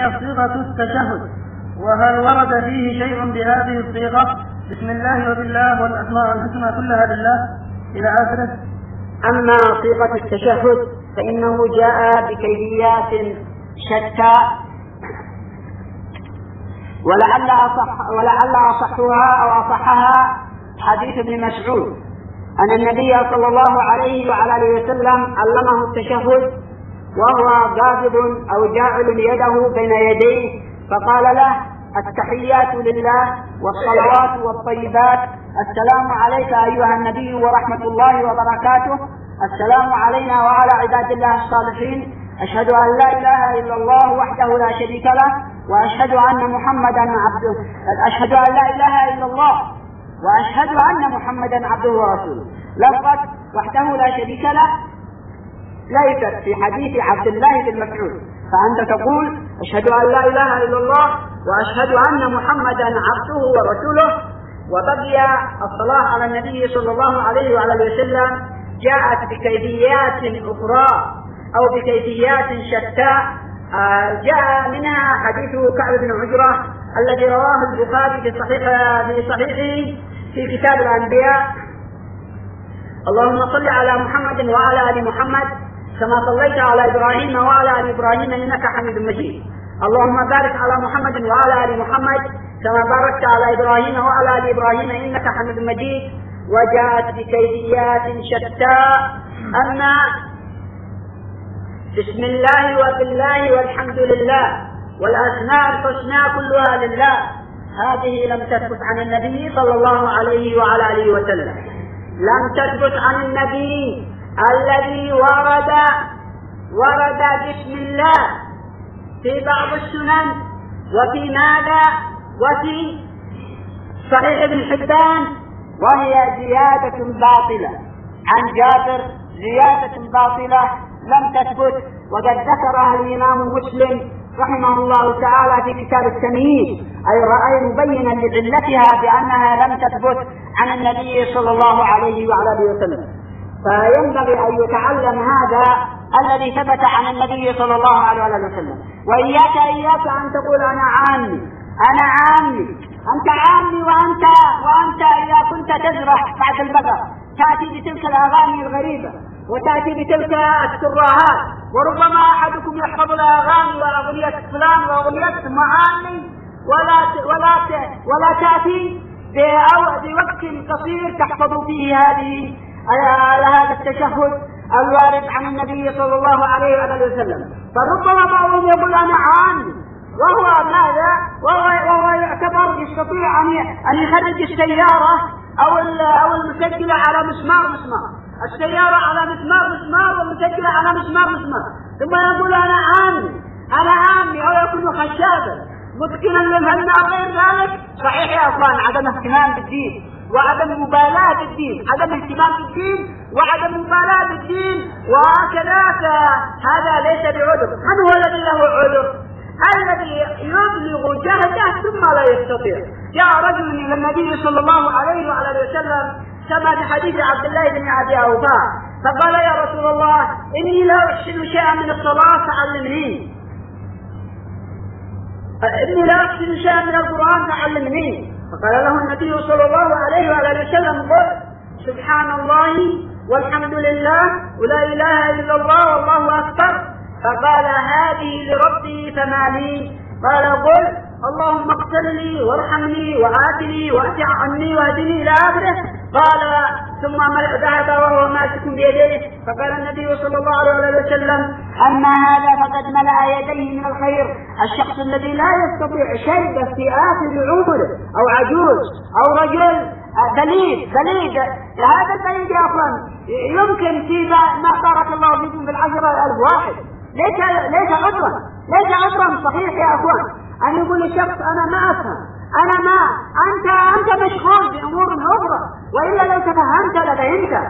هي صيغة التشهد، وهل ورد فيه شيء بهذه الصيغة؟ بسم الله وبالله والأسماء الحسنى كلها لله إلى آخره. أما صيغة التشهد فإنه جاء بكيفيات شتى، ولعل أصحها أو أصحها حديث ابن مسعود أن النبي صلى الله عليه وعلى آله وسلم علمه التشهد وهو قابض أو جاعل يده بين يديه، فقال له: التحيات لله والصلوات والطيبات، السلام عليك أيها النبي ورحمة الله وبركاته، السلام علينا وعلى عباد الله الصالحين، أشهد أن لا إله إلا الله وحده لا شريك له، وأشهد أن محمدا عبده، أشهد أن لا إله إلا الله وأشهد أن محمدا عبده ورسوله. لفظة وحده لا شريك له ليست في حديث عبد الله بن مسعود، فأنت تقول: أشهد أن لا إله إلا الله وأشهد أن محمدا عبده ورسوله. وبقي الصلاة على النبي صلى الله عليه وعلى آله وسلم جاءت بكيفيات أخرى أو بكيفيات شتى، جاء منها حديث كعب بن عجرة الذي رواه البخاري في صحيحه في كتاب الأنبياء: اللهم صل على محمد وعلى آل محمد كما صليت على إبراهيم وعلى آل إبراهيم إنك حميد مجيد، اللهم بارك على محمد وعلى آل محمد كما باركت على إبراهيم وعلى آل إبراهيم إنك حميد مجيد. وجاءت بكيفيات شتى، أما بسم الله وبالله والحمد لله والأسماء الحسنى كلها لله، هذه لم تثبت عن النبي صلى الله عليه وعلى آله وسلم، لم تثبت عن النبي. الذي ورد بسم الله في بعض السنن وفي ماذا وفي صحيح ابن حبان، وهي زيادة باطلة عن جابر، زيادة باطلة لم تثبت، وقد ذكرها الإمام مسلم رحمه الله تعالى في كتاب التمييز، أي مبينا لعلتها بأنها لم تثبت عن النبي صلى الله عليه وعلى آله وسلم. فينبغي أن يتعلم هذا الذي ثبت عن النبي صلى الله عليه وسلم. وإياك أن تقول أنا عامي، أنت عامي، وأنت إذا كنت تزرع بعد البقر تأتي بتلك الأغاني الغريبة وتأتي بتلك التراهات، وربما أحدكم يحفظ الأغاني وأغنية فلان وأغنية معاني ولا تأتي بوقت قصير تحفظ فيه هذا التشهد الوارد عن النبي صلى الله عليه وسلم. فربما بعضهم يقول أنا عامي، وهو ماذا؟ وهو يعتبر يستطيع أن يخرج السيارة أو المسجلة على مسمار، السيارة على مسمار والمسجلة على مسمار، ثم يقول أنا عامي أو يكون خشابا متقنا للفن أو غير ذلك. صحيح يا أخوان، عدم اهتمام بالدين وعدم مبالاة بالدين، عدم اهتمام بالدين وعدم مبالاة بالدين، وهكذا هذا ليس بعذر. من هو الذي له عذر؟ الذي يبلغ جهده ثم لا يستطيع. جاء رجل إلى النبي صلى الله عليه وعلى آله وسلم كما في حديث عبد الله بن أبي أوفى، فقال: يا رسول الله، إني لا أحسن شيئا من الصلاة فعلمني، إني لا أحسن شيئا من القرآن فعلمني. فقال له النبي صلى الله عليه وعلى آله وسلم: قل سبحان الله والحمد لله ولا إله إلا الله والله أكبر. فقال: هذه لربي 80. قال: قل اللهم اغفر لي وارحمني وعافني واعف عني واهدني إلى آخره. قال: ثم ذهب وهو ماسك بيديه. فقال النبي صلى الله عليه وسلم: أما هذا فقد ملأ يديه من الخير. الشخص الذي لا يستطيع شيء في آخر عمره أو عجوز أو رجل بليد، هذا البليد يا أخوان يمكن في ما بارك الله فيكم ب10,000 واحد، ليس عذرا صحيح يا أخوان أن يقول الشخص أنا ما أفهم، أنت مشغول بأمور أخرى، وإلا لو تفهمت لفهمت،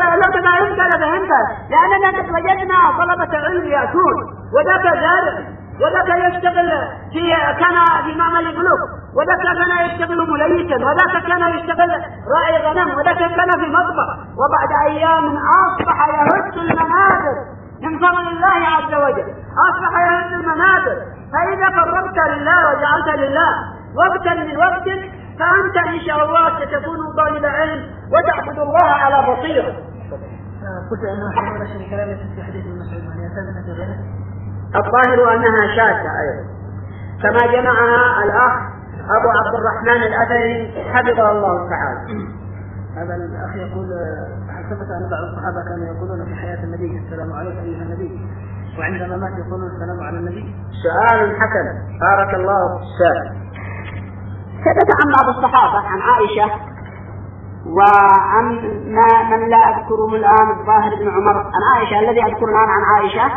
لأننا وجدنا طلبة علم يأتون، وذاك زارع، وذاك يشتغل كان في معمل البلوك، وذاك كان يشتغل مليسا، وذاك كان يشتغل راعي غنم، وذاك كان في مطبخ، وبعد أيام أصبح يهز المنابر من فضل الله عز وجل، أصبح يهز المنابر. فإذا فرغت لله وجعلت لله وقتا من وقتك فأنت إن شاء الله ستكون طالب علم وتعبد الله على بصيرة. قلت أنه حمل شيء كلام في حديث ابن مسعود وهي ثابتة غيره. الظاهر أنها شاذة أيضا، كما جمعها الأخ أبو عبد الرحمن الأثري حفظه الله تعالى. هذا الأخ يقول ثبت أن بعض الصحابة كانوا يقولون في حياة النبي السلام عليك أيها النبي، وعندما مات يقولون السلام على النبي. سؤال حسن، بارك الله في السؤال. ثبت عن بعض الصحابة عن عائشة وعن من لا أذكره الآن الظاهر بن عمر عن عائشة، الذي أذكر الآن عن عائشة.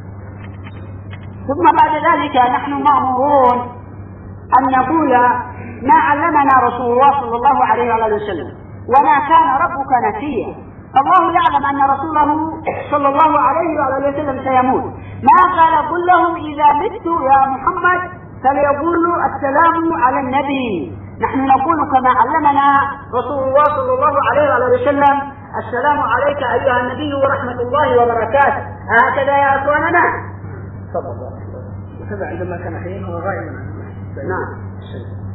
ثم بعد ذلك نحن مأمورون أن نقول ما علمنا رسول الله صلى الله عليه وسلم، وما كان ربك نسيا. الله يعلم أن رسوله صلى الله عليه وسلم سيموت، ما قال قل لهم إذا مت يا محمد فليقولوا السلام على النبي. نحن نقول كما علمنا رسول الله صلى الله عليه وسلم السلام عليك أيها النبي ورحمة الله وبركاته. هكذا يا أخواننا. تفضل. وكذا عندما كان حيا هو غائبا. نعم.